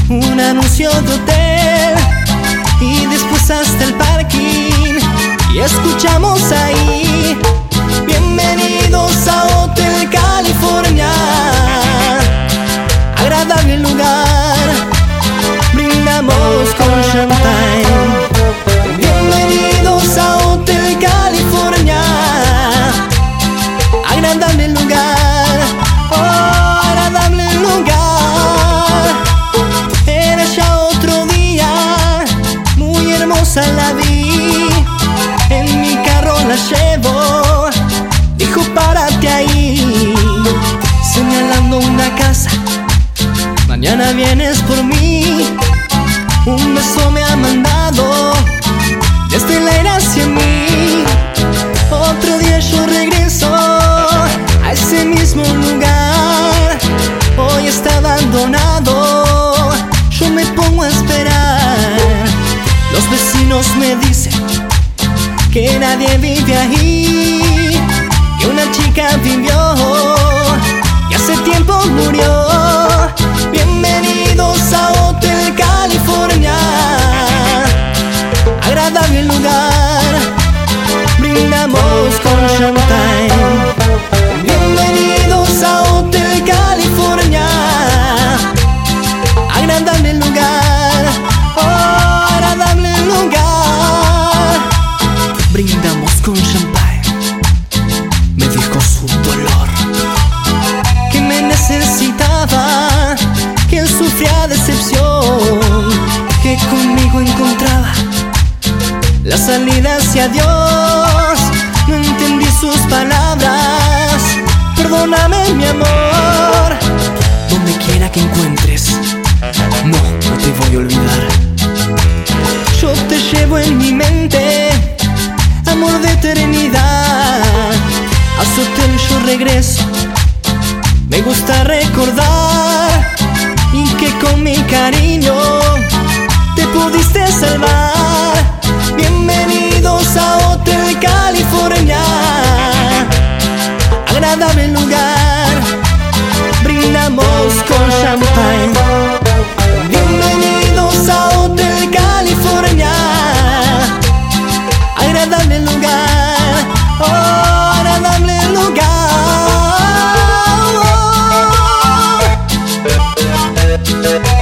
un anuncio de hotel y después hasta el parking, y escuchamos ahí: bienvenidos a Hotel California, agradable lugar, brindamos con champagne. Bienvenidos a Hotel California, agradable lugar, oh, agradable lugar. Era ya otro día, muy hermosa la vi, en mi carro la llevo, dijo párate ahí, señalando una casa: mañana vienes por mí. Un beso me ha mandado desde el aire hacia mí. Otro día yo regreso a ese mismo lugar, hoy está abandonado, yo me pongo a esperar. Los vecinos me dicen que nadie vive ahí, que una chica vivió y hace tiempo murió. Bienvenidos a Hotel California, agradable lugar, brindamos con champagne. Bienvenidos a Hotel California, agradable lugar, oh, agradable lugar, brindamos con champagne. Me dijo su dolor, que me necesitaba, que él sufría decepción, que conmigo encontraba la salida hacia Dios. No entendí sus palabras, perdóname mi amor. Donde quiera que encuentres, no te voy a olvidar. Yo te llevo en mi mente, amor de eternidad. A su hotel yo regreso, me gusta recordar, y que con mi cariño te pudiste salvar. Bienvenidos a Hotel California, agradable lugar, brindamos con champagne. Bienvenidos a Hotel California, agradable lugar, oh, agradable lugar.